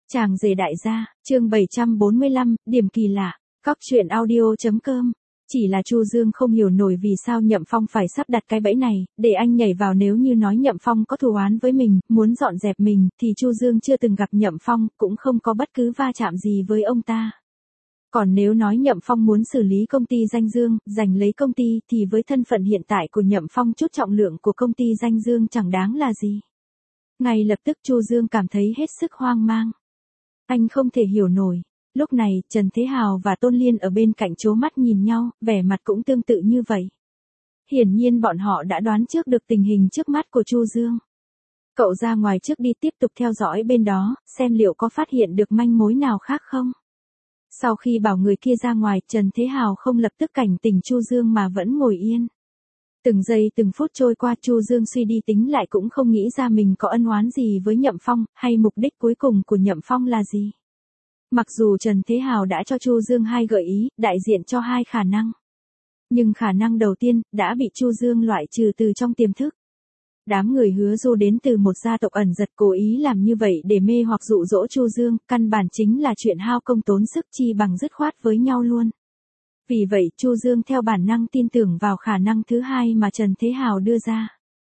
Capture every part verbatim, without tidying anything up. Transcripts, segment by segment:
Chàng rể đại gia, chương bảy trăm bốn mươi lăm, điểm kỳ lạ, Cóc truyện audio chấm com. Chỉ là Chu Dương không hiểu nổi vì sao Nhậm Phong phải sắp đặt cái bẫy này, để anh nhảy vào. Nếu như nói Nhậm Phong có thù oán với mình, muốn dọn dẹp mình, thì Chu Dương chưa từng gặp Nhậm Phong, cũng không có bất cứ va chạm gì với ông ta. Còn nếu nói Nhậm Phong muốn xử lý công ty Danh Dương, giành lấy công ty, thì với thân phận hiện tại của Nhậm Phong, chút trọng lượng của công ty Danh Dương chẳng đáng là gì. Ngay lập tức Chu Dương cảm thấy hết sức hoang mang. Anh không thể hiểu nổi. Lúc này, Trần Thế Hào và Tôn Liên ở bên cạnh trố mắt nhìn nhau, vẻ mặt cũng tương tự như vậy. Hiển nhiên bọn họ đã đoán trước được tình hình trước mắt của Chu Dương. Cậu ra ngoài trước đi, tiếp tục theo dõi bên đó, xem liệu có phát hiện được manh mối nào khác không. Sau khi bảo người kia ra ngoài, Trần Thế Hào không lập tức cảnh tỉnh Chu Dương mà vẫn ngồi yên. Từng giây từng phút trôi qua, Chu Dương suy đi tính lại cũng không nghĩ ra mình có ân oán gì với Nhậm Phong, hay mục đích cuối cùng của Nhậm Phong là gì. Mặc dù Trần Thế Hào đã cho Chu Dương hai gợi ý, đại diện cho hai khả năng. Nhưng khả năng đầu tiên, đã bị Chu Dương loại trừ từ trong tiềm thức. Đám người Hứa Du đến từ một gia tộc ẩn giật, cố ý làm như vậy để mê hoặc dụ dỗ Chu Dương, căn bản chính là chuyện hao công tốn sức, chi bằng dứt khoát với nhau luôn. Vì vậy, Chu Dương theo bản năng tin tưởng vào khả năng thứ hai mà Trần Thế Hào đưa ra.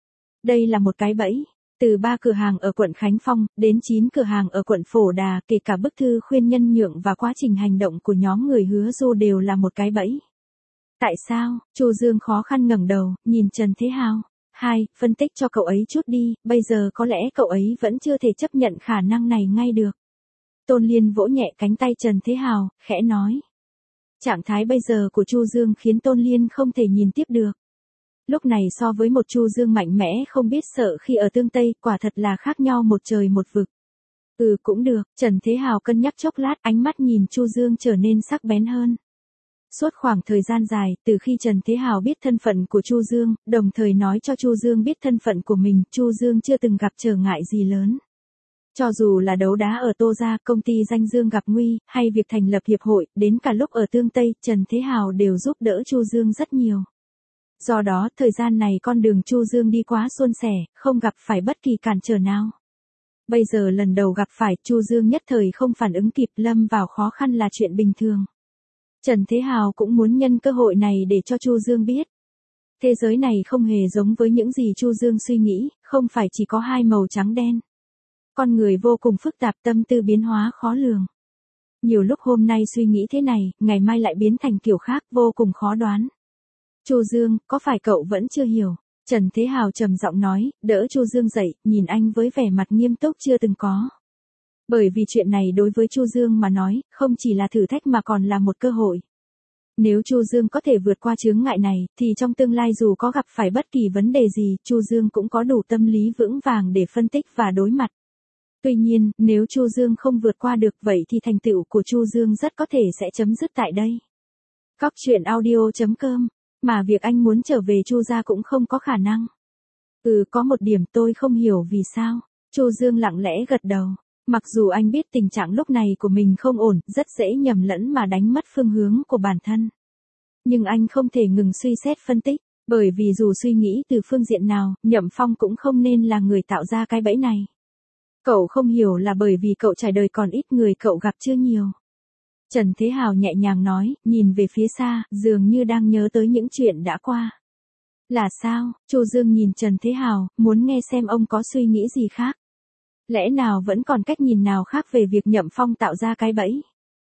Đây là một cái bẫy. Từ ba cửa hàng ở quận Khánh Phong, đến chín cửa hàng ở quận Phổ Đà, kể cả bức thư khuyên nhân nhượng và quá trình hành động của nhóm người Hứa Du đều là một cái bẫy. Tại sao? Chu Dương khó khăn ngẩng đầu, nhìn Trần Thế Hào. Hai, phân tích cho cậu ấy chút đi, bây giờ có lẽ cậu ấy vẫn chưa thể chấp nhận khả năng này ngay được. Tôn Liên vỗ nhẹ cánh tay Trần Thế Hào, khẽ nói. Trạng thái bây giờ của Chu Dương khiến Tôn Liên không thể nhìn tiếp được. Lúc này so với một Chu Dương mạnh mẽ không biết sợ khi ở tương Tây, quả thật là khác nhau một trời một vực. Ừ cũng được, Trần Thế Hào cân nhắc chốc lát, ánh mắt nhìn Chu Dương trở nên sắc bén hơn. Suốt khoảng thời gian dài, từ khi Trần Thế Hào biết thân phận của Chu Dương, đồng thời nói cho Chu Dương biết thân phận của mình, Chu Dương chưa từng gặp trở ngại gì lớn. Cho dù là đấu đá ở Tô Gia, công ty Danh Dương gặp nguy, hay việc thành lập hiệp hội, đến cả lúc ở tương Tây, Trần Thế Hào đều giúp đỡ Chu Dương rất nhiều. Do đó, thời gian này con đường Chu Dương đi quá suôn sẻ, không gặp phải bất kỳ cản trở nào. Bây giờ lần đầu gặp phải, Chu Dương nhất thời không phản ứng kịp, lâm vào khó khăn là chuyện bình thường. Trần Thế Hào cũng muốn nhân cơ hội này để cho Chu Dương biết. Thế giới này không hề giống với những gì Chu Dương suy nghĩ, không phải chỉ có hai màu trắng đen. Con người vô cùng phức tạp, tâm tư biến hóa khó lường. Nhiều lúc hôm nay suy nghĩ thế này, ngày mai lại biến thành kiểu khác, vô cùng khó đoán. Chu Dương, có phải cậu vẫn chưa hiểu? Trần Thế Hào trầm giọng nói, đỡ Chu Dương dậy, nhìn anh với vẻ mặt nghiêm túc chưa từng có. Bởi vì chuyện này đối với Chu Dương mà nói, không chỉ là thử thách mà còn là một cơ hội. Nếu Chu Dương có thể vượt qua chướng ngại này, thì trong tương lai dù có gặp phải bất kỳ vấn đề gì, Chu Dương cũng có đủ tâm lý vững vàng để phân tích và đối mặt. Tuy nhiên, nếu Chu Dương không vượt qua được, vậy thì thành tựu của Chu Dương rất có thể sẽ chấm dứt tại đây. Cóc truyện audio chấm com. Mà việc anh muốn trở về Chu gia cũng không có khả năng. Ừ, có một điểm tôi không hiểu vì sao. Chu Dương lặng lẽ gật đầu. Mặc dù anh biết tình trạng lúc này của mình không ổn, rất dễ nhầm lẫn mà đánh mất phương hướng của bản thân. Nhưng anh không thể ngừng suy xét phân tích, bởi vì dù suy nghĩ từ phương diện nào, Nhậm Phong cũng không nên là người tạo ra cái bẫy này. Cậu không hiểu là bởi vì cậu trải đời còn ít, người cậu gặp chưa nhiều. Trần Thế Hào nhẹ nhàng nói, nhìn về phía xa, dường như đang nhớ tới những chuyện đã qua. Là sao? Chu Dương nhìn Trần Thế Hào, muốn nghe xem ông có suy nghĩ gì khác. Lẽ nào vẫn còn cách nhìn nào khác về việc Nhậm Phong tạo ra cái bẫy?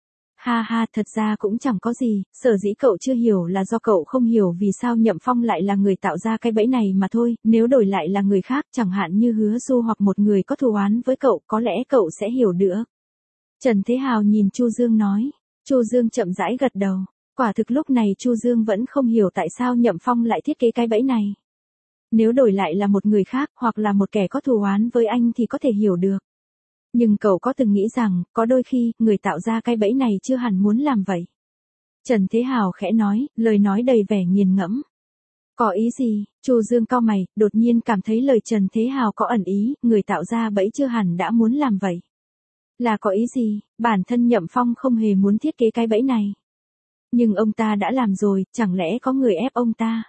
Ha ha, thật ra cũng chẳng có gì, sở dĩ cậu chưa hiểu là do cậu không hiểu vì sao Nhậm Phong lại là người tạo ra cái bẫy này mà thôi, nếu đổi lại là người khác, chẳng hạn như Hứa Du hoặc một người có thù oán với cậu, có lẽ cậu sẽ hiểu được. Trần Thế Hào nhìn Chu Dương nói. Chu Dương chậm rãi gật đầu. Quả thực lúc này Chu Dương vẫn không hiểu tại sao Nhậm Phong lại thiết kế cái bẫy này. Nếu đổi lại là một người khác, hoặc là một kẻ có thù oán với anh thì có thể hiểu được. Nhưng cậu có từng nghĩ rằng, có đôi khi, người tạo ra cái bẫy này chưa hẳn muốn làm vậy. Trần Thế Hào khẽ nói, lời nói đầy vẻ nghiền ngẫm. Có ý gì? Chu Dương cau mày, đột nhiên cảm thấy lời Trần Thế Hào có ẩn ý, người tạo ra bẫy chưa hẳn đã muốn làm vậy. Là có ý gì? Bản thân Nhậm Phong không hề muốn thiết kế cái bẫy này. Nhưng ông ta đã làm rồi, chẳng lẽ có người ép ông ta?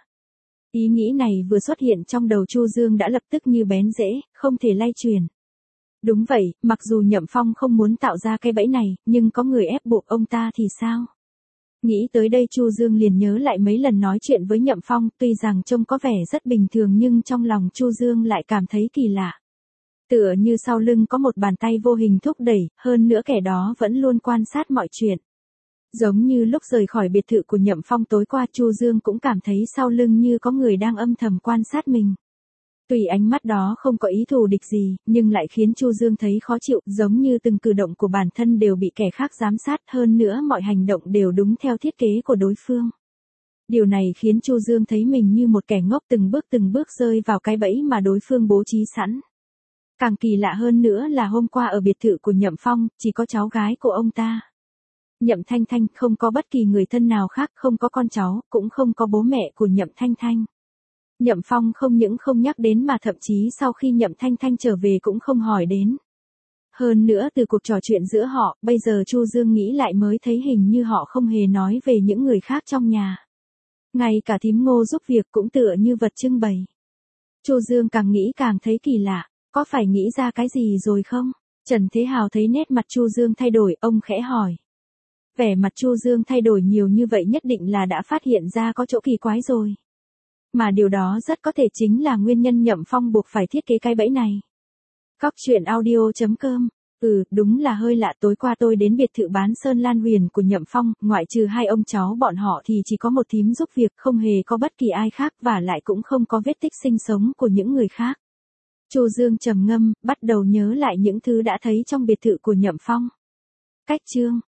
Ý nghĩ này vừa xuất hiện trong đầu Chu Dương đã lập tức như bén rễ, không thể lay chuyển. Đúng vậy, mặc dù Nhậm Phong không muốn tạo ra cái bẫy này, nhưng có người ép buộc ông ta thì sao? Nghĩ tới đây Chu Dương liền nhớ lại mấy lần nói chuyện với Nhậm Phong, tuy rằng trông có vẻ rất bình thường nhưng trong lòng Chu Dương lại cảm thấy kỳ lạ. Tựa như sau lưng có một bàn tay vô hình thúc đẩy, hơn nữa kẻ đó vẫn luôn quan sát mọi chuyện. Giống như lúc rời khỏi biệt thự của Nhậm Phong tối qua, Chu Dương cũng cảm thấy sau lưng như có người đang âm thầm quan sát mình. Tuy ánh mắt đó không có ý thù địch gì, nhưng lại khiến Chu Dương thấy khó chịu, giống như từng cử động của bản thân đều bị kẻ khác giám sát, hơn nữa mọi hành động đều đúng theo thiết kế của đối phương. Điều này khiến Chu Dương thấy mình như một kẻ ngốc từng bước từng bước rơi vào cái bẫy mà đối phương bố trí sẵn. Càng kỳ lạ hơn nữa là hôm qua ở biệt thự của Nhậm Phong, chỉ có cháu gái của ông ta. Nhậm Thanh Thanh, không có bất kỳ người thân nào khác, không có con cháu, cũng không có bố mẹ của Nhậm Thanh Thanh. Nhậm Phong không những không nhắc đến mà thậm chí sau khi Nhậm Thanh Thanh trở về cũng không hỏi đến. Hơn nữa từ cuộc trò chuyện giữa họ, bây giờ Chu Dương nghĩ lại mới thấy hình như họ không hề nói về những người khác trong nhà. Ngay cả thím Ngô giúp việc cũng tựa như vật trưng bày. Chu Dương càng nghĩ càng thấy kỳ lạ, có phải nghĩ ra cái gì rồi không? Trần Thế Hào thấy nét mặt Chu Dương thay đổi, ông khẽ hỏi. Vẻ mặt Chu Dương thay đổi nhiều như vậy nhất định là đã phát hiện ra có chỗ kỳ quái rồi. Mà điều đó rất có thể chính là nguyên nhân Nhậm Phong buộc phải thiết kế cái bẫy này. Cóc truyện audio chấm com. Ừ, đúng là hơi lạ, tối qua tôi đến biệt thự bán sơn lan huyền của Nhậm Phong, ngoại trừ hai ông cháu bọn họ thì chỉ có một thím giúp việc, không hề có bất kỳ ai khác và lại cũng không có vết tích sinh sống của những người khác. Chu Dương trầm ngâm, bắt đầu nhớ lại những thứ đã thấy trong biệt thự của Nhậm Phong. Cách chương